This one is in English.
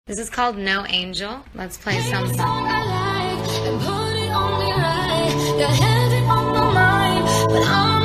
This is called No Angel. Let's play some. Song I like and put it on me right. Got heaven on my mind, but I'm